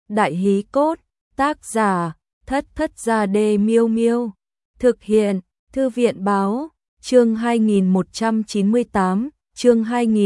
Đại hí cốt, tác giả, Thất Thất Gia Đê Miêu Miêu. Thực hiện, Thư viện báo, chương 2198, chương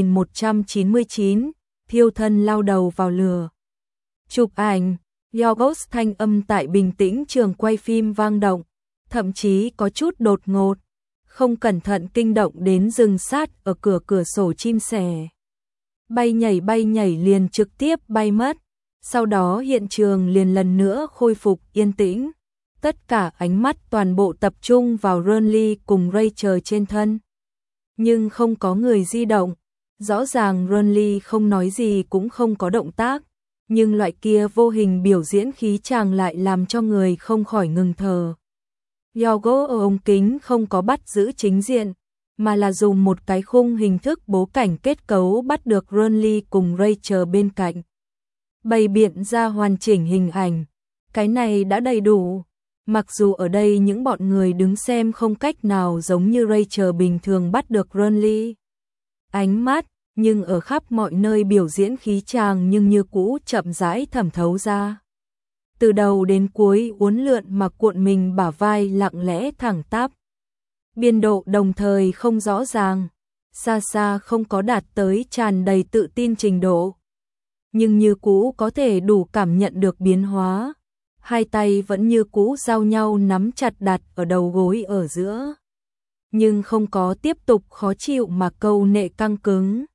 2199, thiêu thân lao đầu vào lửa. Chụp ảnh, Yorgos thanh âm tại bình tĩnh trường quay phim vang động, thậm chí có chút đột ngột, không cẩn thận kinh động đến rừng sát ở cửa sổ chim sẻ. Bay nhảy liền trực tiếp bay mất, sau đó hiện trường liền lần nữa khôi phục yên tĩnh. Tất cả ánh mắt toàn bộ tập trung vào Renly cùng Rachel trên thân. Nhưng không có người di động, rõ ràng Renly không nói gì cũng không có động tác, nhưng loại kia vô hình biểu diễn khí chàng lại làm cho người không khỏi ngừng thở. Yorgos ở ống kính không có bắt giữ chính diện, mà là dùng một cái khung hình thức bố cảnh kết cấu bắt được Renly cùng Rachel bên cạnh. Bày biện ra hoàn chỉnh hình ảnh, cái này đã đầy đủ. Mặc dù ở đây những bọn người đứng xem không cách nào giống như Rachel bình thường bắt được Renly ánh mắt, nhưng ở khắp mọi nơi biểu diễn khí chàng nhưng như cũ chậm rãi thẩm thấu ra. Từ đầu đến cuối uốn lượn mà cuộn mình bả vai lặng lẽ thẳng tắp. Biên độ đồng thời không rõ ràng, xa xa không có đạt tới tràn đầy tự tin trình độ. Nhưng như cũ có thể đủ cảm nhận được biến hóa. Hai tay vẫn như cũ giao nhau nắm chặt đặt ở đầu gối ở giữa. Nhưng không có tiếp tục khó chịu mà câu nệ căng cứng.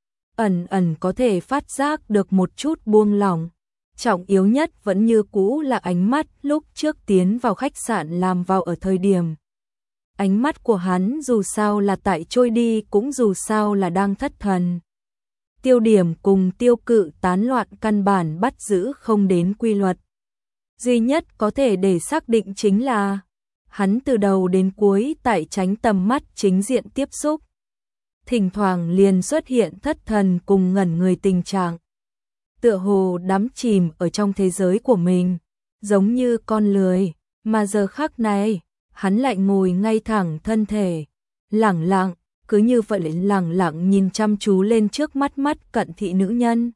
Ẩn có thể phát giác được một chút buông lỏng. Trọng yếu nhất vẫn như cũ là ánh mắt lúc trước tiến vào khách sạn làm vào ở thời điểm. Ánh mắt của hắn dù sao là tại trôi đi cũng dù sao là đang thất thần. Tiêu điểm cùng tiêu cự tán loạn căn bản bắt giữ không đến quy luật. Duy nhất có thể để xác định chính là hắn từ đầu đến cuối tại tránh tầm mắt chính diện tiếp xúc. Thỉnh thoảng liền xuất hiện thất thần cùng ngẩn người tình trạng. Tựa hồ đắm chìm ở trong thế giới của mình, giống như con lười, mà giờ khắc này, hắn lại ngồi ngay thẳng thân thể, lẳng lặng, cứ như vậy lẳng lặng nhìn chăm chú lên trước mắt cận thị nữ nhân.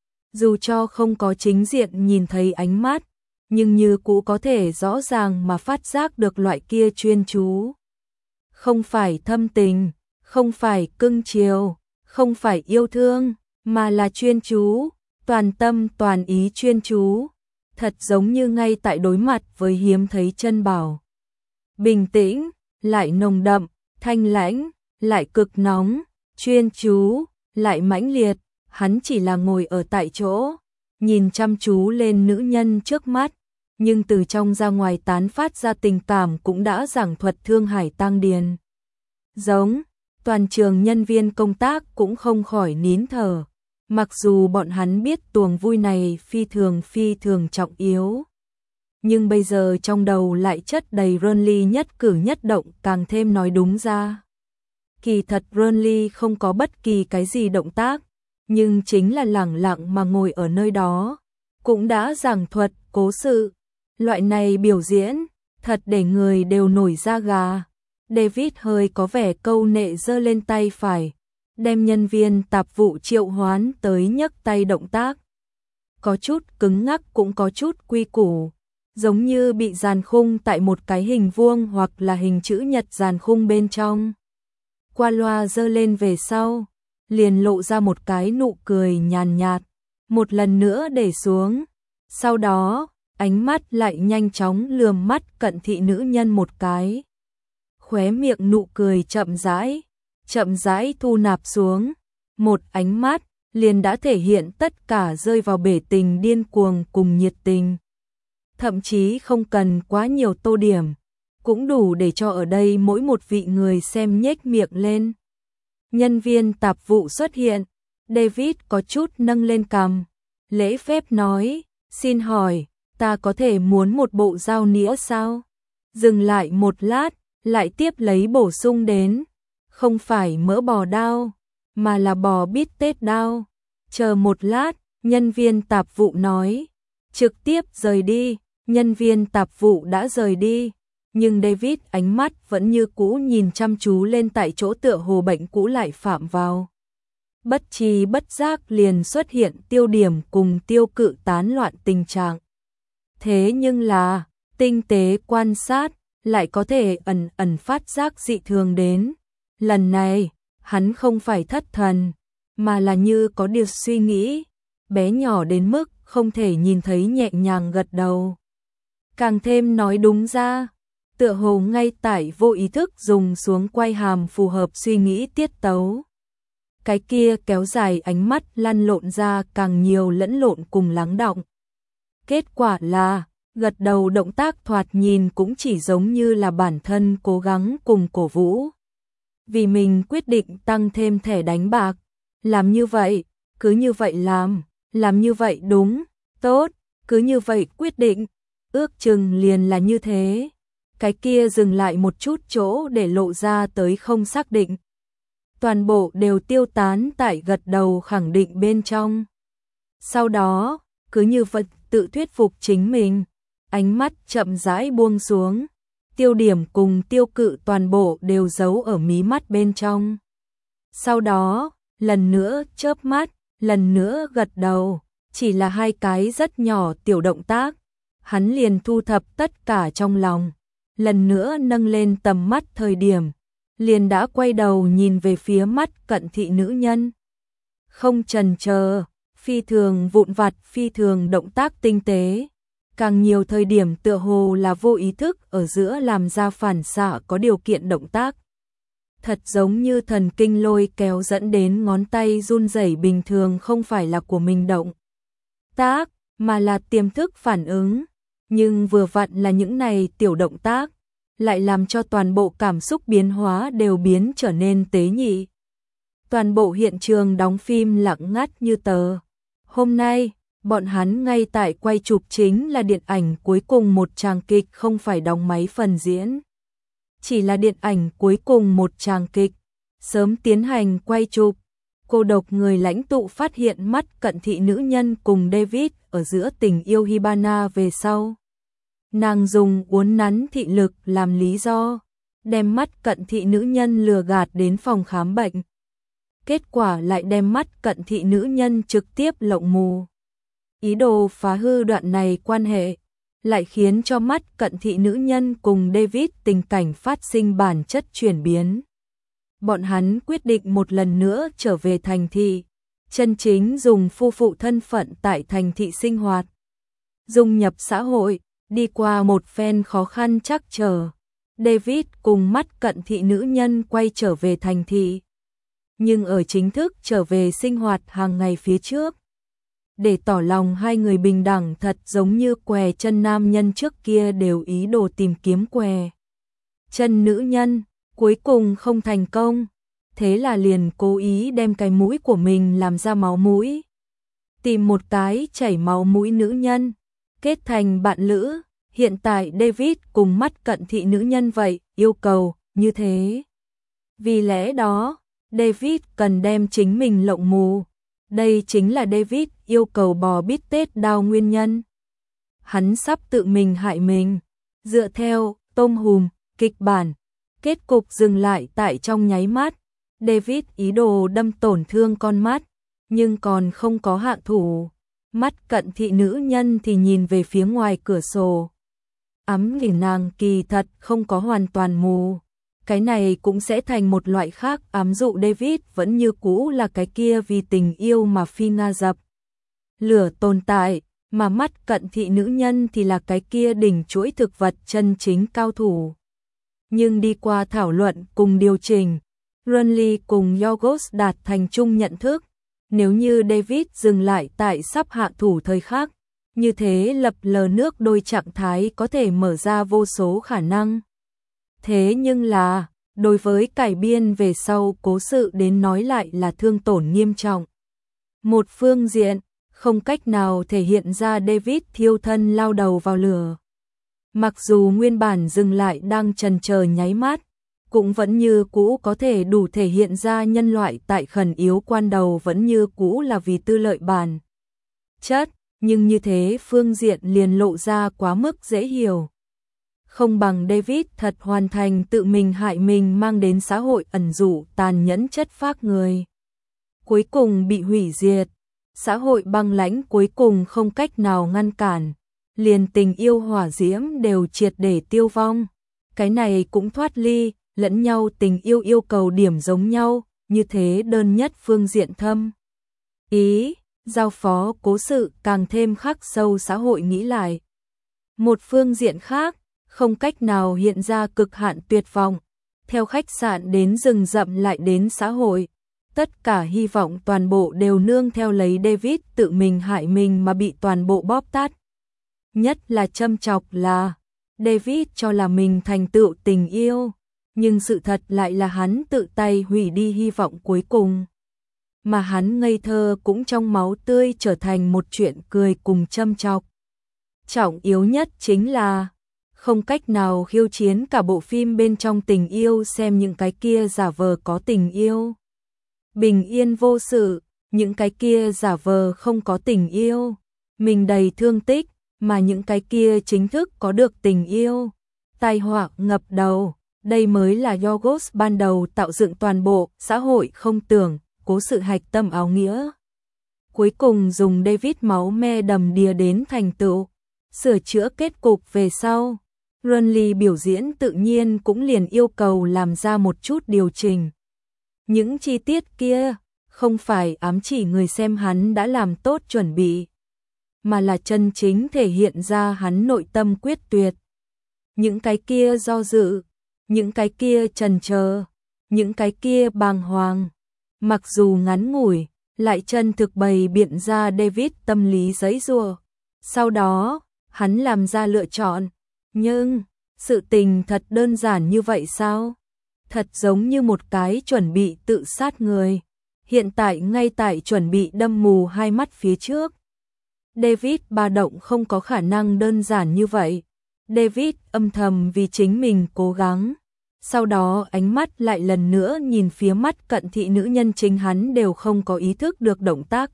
Dù cho không có chính diện nhìn thấy ánh mắt, nhưng như cũ có thể rõ ràng mà phát giác được loại kia chuyên chú. Không phải thâm tình, không phải cưng chiều, không phải yêu thương, mà là chuyên chú, toàn tâm toàn ý chuyên chú, thật giống như ngay tại đối mặt với hiếm thấy chân bảo. Bình tĩnh, lại nồng đậm, thanh lãnh, lại cực nóng, chuyên chú, lại mãnh liệt, hắn chỉ là ngồi ở tại chỗ, nhìn chăm chú lên nữ nhân trước mắt, nhưng từ trong ra ngoài tán phát ra tình cảm cũng đã giảng thuật thương hải tang điền. Giống, toàn trường nhân viên công tác cũng không khỏi nín thở, mặc dù bọn hắn biết tuồng vui này phi thường trọng yếu. Nhưng bây giờ trong đầu lại chất đầy Renly nhất cử nhất động càng thêm nói đúng ra. Kỳ thật Renly không có bất kỳ cái gì động tác, nhưng chính là lẳng lặng mà ngồi ở nơi đó, cũng đã giảng thuật cố sự. Loại này biểu diễn, thật để người đều nổi da gà. David hơi có vẻ câu nệ giơ lên tay phải, đem nhân viên tạp vụ triệu hoán tới nhấc tay động tác. Có chút cứng ngắc cũng có chút quy củ, giống như bị dàn khung tại một cái hình vuông hoặc là hình chữ nhật dàn khung bên trong. Qua loa giơ lên về sau, liền lộ ra một cái nụ cười nhàn nhạt, một lần nữa để xuống. Sau đó, ánh mắt lại nhanh chóng lườm mắt cận thị nữ nhân một cái. Khóe miệng nụ cười chậm rãi thu nạp xuống. Một ánh mắt, liền đã thể hiện tất cả rơi vào bể tình điên cuồng cùng nhiệt tình. Thậm chí không cần quá nhiều tô điểm, cũng đủ để cho ở đây mỗi một vị người xem nhếch miệng lên. Nhân viên tạp vụ xuất hiện, David có chút nâng lên cằm, lễ phép nói, xin hỏi, ta có thể muốn một bộ dao nĩa sao? Dừng lại một lát, lại tiếp lấy bổ sung đến, không phải mỡ bò đao, mà là bò bít tết đao. Chờ một lát, nhân viên tạp vụ nói, trực tiếp rời đi. Nhân viên tạp vụ đã rời đi, nhưng David ánh mắt vẫn như cũ nhìn chăm chú lên tại chỗ, tựa hồ bệnh cũ lại phạm vào. bất tri bất giác liền xuất hiện Tiêu Điểm cùng Tiêu Cự tán loạn tình trạng. Thế nhưng là, tinh tế quan sát, lại có thể ẩn ẩn phát giác dị thường đến. Lần này, hắn không phải thất thần, mà là như có điều suy nghĩ, bé nhỏ đến mức không thể nhìn thấy nhẹ nhàng gật đầu. Càng thêm nói đúng ra, tựa hồ ngay tại vô ý thức dùng xuống quay hàm phù hợp suy nghĩ tiết tấu. Cái kia kéo dài ánh mắt lăn lộn ra càng nhiều lẫn lộn cùng lắng đọng. Kết quả là, gật đầu động tác thoạt nhìn cũng chỉ giống như là bản thân cố gắng cùng cổ vũ. Vì mình quyết định tăng thêm thẻ đánh bạc, làm như vậy, cứ như vậy làm như vậy đúng, tốt, cứ như vậy quyết định, ước chừng liền là như thế. Cái kia dừng lại một chút chỗ để lộ ra tới không xác định. Toàn bộ đều tiêu tán tại gật đầu khẳng định bên trong. Sau đó, cứ như vật tự thuyết phục chính mình, ánh mắt chậm rãi buông xuống, Tiêu Điểm cùng Tiêu Cự toàn bộ đều giấu ở mí mắt bên trong. Sau đó, lần nữa chớp mắt, lần nữa gật đầu, chỉ là hai cái rất nhỏ tiểu động tác, hắn liền thu thập tất cả trong lòng, lần nữa nâng lên tầm mắt thời điểm, liền đã quay đầu nhìn về phía mắt cận thị nữ nhân. Không chần chờ, phi thường vụn vặt, phi thường động tác tinh tế, càng nhiều thời điểm tựa hồ là vô ý thức ở giữa làm ra phản xạ có điều kiện động tác. Thật giống như thần kinh lôi kéo dẫn đến ngón tay run rẩy bình thường không phải là của mình động tác, mà là tiềm thức phản ứng. Nhưng vừa vặn là những này tiểu động tác, lại làm cho toàn bộ cảm xúc biến hóa đều biến trở nên tế nhị. Toàn bộ hiện trường đóng phim lặng ngắt như tờ. Hôm nay, bọn hắn ngay tại quay chụp chính là điện ảnh cuối cùng một tràng kịch, không phải đóng máy phần diễn. Chỉ là điện ảnh cuối cùng một tràng kịch, sớm tiến hành quay chụp. Cô độc người lãnh tụ phát hiện mắt cận thị nữ nhân cùng David ở giữa tình yêu Hibana về sau. Nàng dùng uốn nắn thị lực làm lý do, đem mắt cận thị nữ nhân lừa gạt đến phòng khám bệnh. Kết quả lại đem mắt cận thị nữ nhân trực tiếp lộng mù. Ý đồ phá hư đoạn này quan hệ, lại khiến cho mắt cận thị nữ nhân cùng David tình cảnh phát sinh bản chất chuyển biến. Bọn hắn quyết định một lần nữa trở về thành thị, chân chính dùng phu phụ thân phận tại thành thị sinh hoạt, dung nhập xã hội, đi qua một phen khó khăn trắc trở. David cùng mắt cận thị nữ nhân quay trở về thành thị, nhưng ở chính thức trở về sinh hoạt hàng ngày phía trước, để tỏ lòng hai người bình đẳng thật giống như què chân nam nhân trước kia đều ý đồ tìm kiếm què chân nữ nhân, cuối cùng không thành công, thế là liền cố ý đem cái mũi của mình làm ra máu mũi, tìm một cái chảy máu mũi nữ nhân, kết thành bạn lữ. Hiện tại David cùng mắt cận thị nữ nhân vậy, yêu cầu như thế. Vì lẽ đó, David cần đem chính mình lộng mù. Đây chính là David yêu cầu bò bít tết đao nguyên nhân. Hắn sắp tự mình hại mình. Dựa theo tôm hùm, kịch bản, kết cục dừng lại tại trong nháy mắt. David ý đồ đâm tổn thương con mắt, nhưng còn không có hạ thủ. Mắt cận thị nữ nhân thì nhìn về phía ngoài cửa sổ. Ấm nhìn nàng kỳ thật không có hoàn toàn mù. Cái này cũng sẽ thành một loại khác ám dụ David vẫn như cũ là cái kia vì tình yêu mà phi nga dập lửa tồn tại, mà mắt cận thị nữ nhân thì là cái kia đỉnh chuỗi thực vật chân chính cao thủ. Nhưng đi qua thảo luận cùng điều chỉnh, Runley cùng Yorgos đạt thành chung nhận thức, nếu như David dừng lại tại sắp hạ thủ thời khắc, như thế lập lờ nước đôi trạng thái có thể mở ra vô số khả năng. Thế nhưng là, đối với cải biên về sau cố sự đến nói lại là thương tổn nghiêm trọng. Một phương diện, không cách nào thể hiện ra David thiêu thân lao đầu vào lửa. Mặc dù nguyên bản dừng lại đang chần chờ nháy mắt, cũng vẫn như cũ có thể đủ thể hiện ra nhân loại tại khẩn yếu quan đầu vẫn như cũ là vì tư lợi bản chất, nhưng như thế phương diện liền lộ ra quá mức dễ hiểu. Không bằng David thật hoàn thành tự mình hại mình mang đến xã hội ẩn dụ tàn nhẫn chất phác người. cuối cùng bị hủy diệt. Xã hội băng lãnh cuối cùng không cách nào ngăn cản, liền tình yêu hỏa diễm đều triệt để tiêu vong. Cái này cũng thoát ly, lẫn nhau tình yêu cầu điểm giống nhau, như thế đơn nhất phương diện thâm. Ý, giao phó cố sự càng thêm khắc sâu xã hội nghĩ lại. Một phương diện khác, không cách nào hiện ra cực hạn tuyệt vọng, theo khách sạn đến rừng rậm lại đến xã hội. Tất cả hy vọng toàn bộ đều nương theo lấy David tự mình hại mình mà bị toàn bộ bóp tát. Nhất là châm chọc là, David cho là mình thành tựu tình yêu, nhưng sự thật lại là hắn tự tay hủy đi hy vọng cuối cùng. Mà hắn ngây thơ cũng trong máu tươi trở thành một chuyện cười cùng châm chọc. Trọng yếu nhất chính là, không cách nào khiêu chiến cả bộ phim bên trong tình yêu xem những cái kia giả vờ có tình yêu. Bình yên vô sự, những cái kia giả vờ không có tình yêu. Mình đầy thương tích, mà những cái kia chính thức có được tình yêu. Tai họa ngập đầu, đây mới là Yorgos ban đầu tạo dựng toàn bộ xã hội không tưởng, cố sự hạch tâm áo nghĩa. Cuối cùng dùng David máu me đầm đìa đến thành tựu, sửa chữa kết cục về sau. Runley biểu diễn tự nhiên cũng liền yêu cầu làm ra một chút điều chỉnh. Những chi tiết kia không phải ám chỉ người xem hắn đã làm tốt chuẩn bị, mà là chân chính thể hiện ra hắn nội tâm quyết tuyệt. Những cái kia do dự, những cái kia chần chờ, những cái kia bàng hoàng, mặc dù ngắn ngủi, lại chân thực bày biện ra David tâm lý giãy giụa. Sau đó, hắn làm ra lựa chọn, nhưng sự tình thật đơn giản như vậy sao? Thật giống như một cái chuẩn bị tự sát người, hiện tại ngay tại chuẩn bị đâm mù hai mắt phía trước. David ba động không có khả năng đơn giản như vậy. David âm thầm vì chính mình cố gắng. Sau đó ánh mắt lại lần nữa nhìn phía mắt cận thị nữ nhân chính hắn đều không có ý thức được động tác,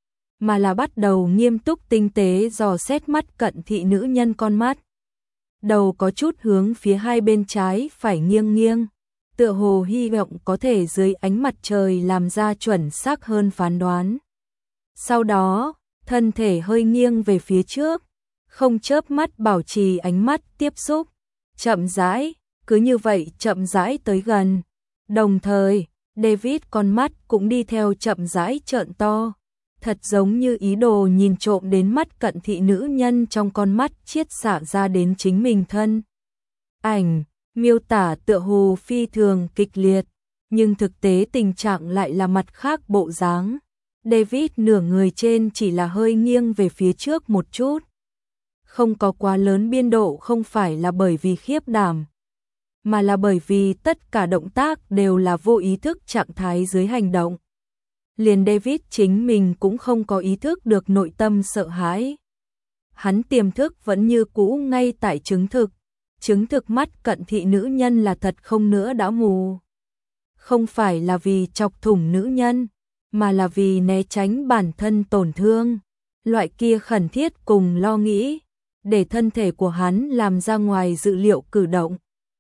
mà là bắt đầu nghiêm túc tinh tế dò xét mắt cận thị nữ nhân con mắt. Đầu có chút hướng phía hai bên trái phải nghiêng nghiêng, tựa hồ hy vọng có thể dưới ánh mặt trời làm ra chuẩn xác hơn phán đoán. Sau đó, thân thể hơi nghiêng về phía trước, không chớp mắt bảo trì ánh mắt tiếp xúc, chậm rãi, cứ như vậy chậm rãi tới gần. Đồng thời, David con mắt cũng đi theo chậm rãi trợn to, thật giống như ý đồ nhìn trộm đến mắt cận thị nữ nhân trong con mắt chiết xạ ra đến chính mình thân. Ảnh, miêu tả tựa hồ phi thường kịch liệt, nhưng thực tế tình trạng lại là mặt khác bộ dáng. David nửa người trên chỉ là hơi nghiêng về phía trước một chút. Không có quá lớn biên độ, không phải là bởi vì khiếp đảm, mà là bởi vì tất cả động tác đều là vô ý thức trạng thái dưới hành động. Liền David chính mình cũng không có ý thức được nội tâm sợ hãi. Hắn tiềm thức vẫn như cũ ngay tại chứng thực mắt cận thị nữ nhân là thật không nữa đã mù. Không phải là vì chọc thủng nữ nhân, mà là vì né tránh bản thân tổn thương. Loại kia khẩn thiết cùng lo nghĩ, để thân thể của hắn làm ra ngoài dự liệu cử động.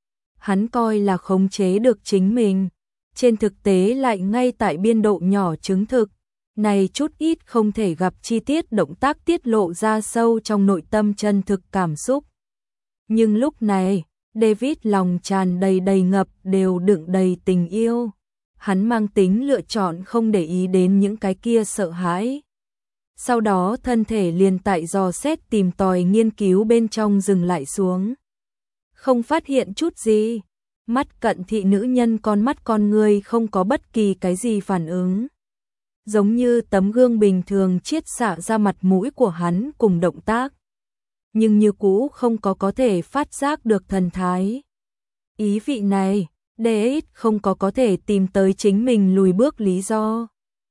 Hắn coi là khống chế được chính mình, trên thực tế lại ngay tại biên độ nhỏ chứng thực. Này chút ít không thể gặp chi tiết động tác tiết lộ ra sâu trong nội tâm chân thực cảm xúc. Nhưng lúc này, David lòng tràn đầy ngập đều đựng đầy tình yêu. Hắn mang tính lựa chọn không để ý đến những cái kia sợ hãi. Sau đó thân thể liền tại dò xét tìm tòi nghiên cứu bên trong dừng lại xuống. Không phát hiện chút gì. Mắt cận thị nữ nhân con người không có bất kỳ cái gì phản ứng. Giống như tấm gương bình thường chiết xạ ra mặt mũi của hắn cùng động tác. Nhưng như cũ không có thể phát giác được thần thái. Ý vị này, David không có thể tìm tới chính mình lùi bước lý do.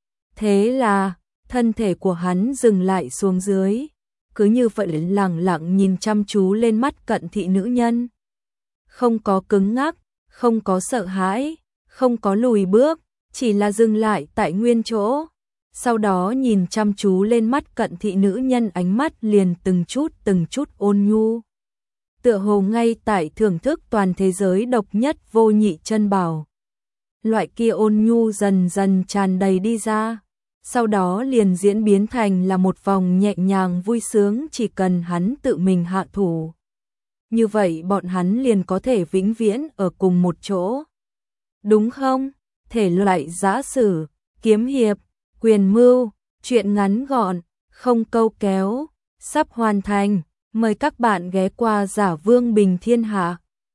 Thế là, thân thể của hắn dừng lại xuống dưới, cứ như vậy lặng lặng nhìn chăm chú lên mắt cận thị nữ nhân. Không có cứng ngắc, không có sợ hãi, không có lùi bước, chỉ là dừng lại tại nguyên chỗ. Sau đó nhìn chăm chú lên mắt cận thị nữ nhân, ánh mắt liền từng chút ôn nhu. Tựa hồ ngay tại thưởng thức toàn thế giới độc nhất vô nhị chân bảo. loại kia ôn nhu dần dần tràn đầy đi ra, sau đó liền diễn biến thành là một vòng nhẹ nhàng vui sướng chỉ cần hắn tự mình hạ thủ. Như vậy bọn hắn liền có thể vĩnh viễn ở cùng một chỗ. Đúng không? Thể loại giã sử, kiếm hiệp, quyền mưu, truyện ngắn gọn, không câu kéo, sắp hoàn thành. Mời các bạn ghé qua Giả Vương Bình Thiên Hạ.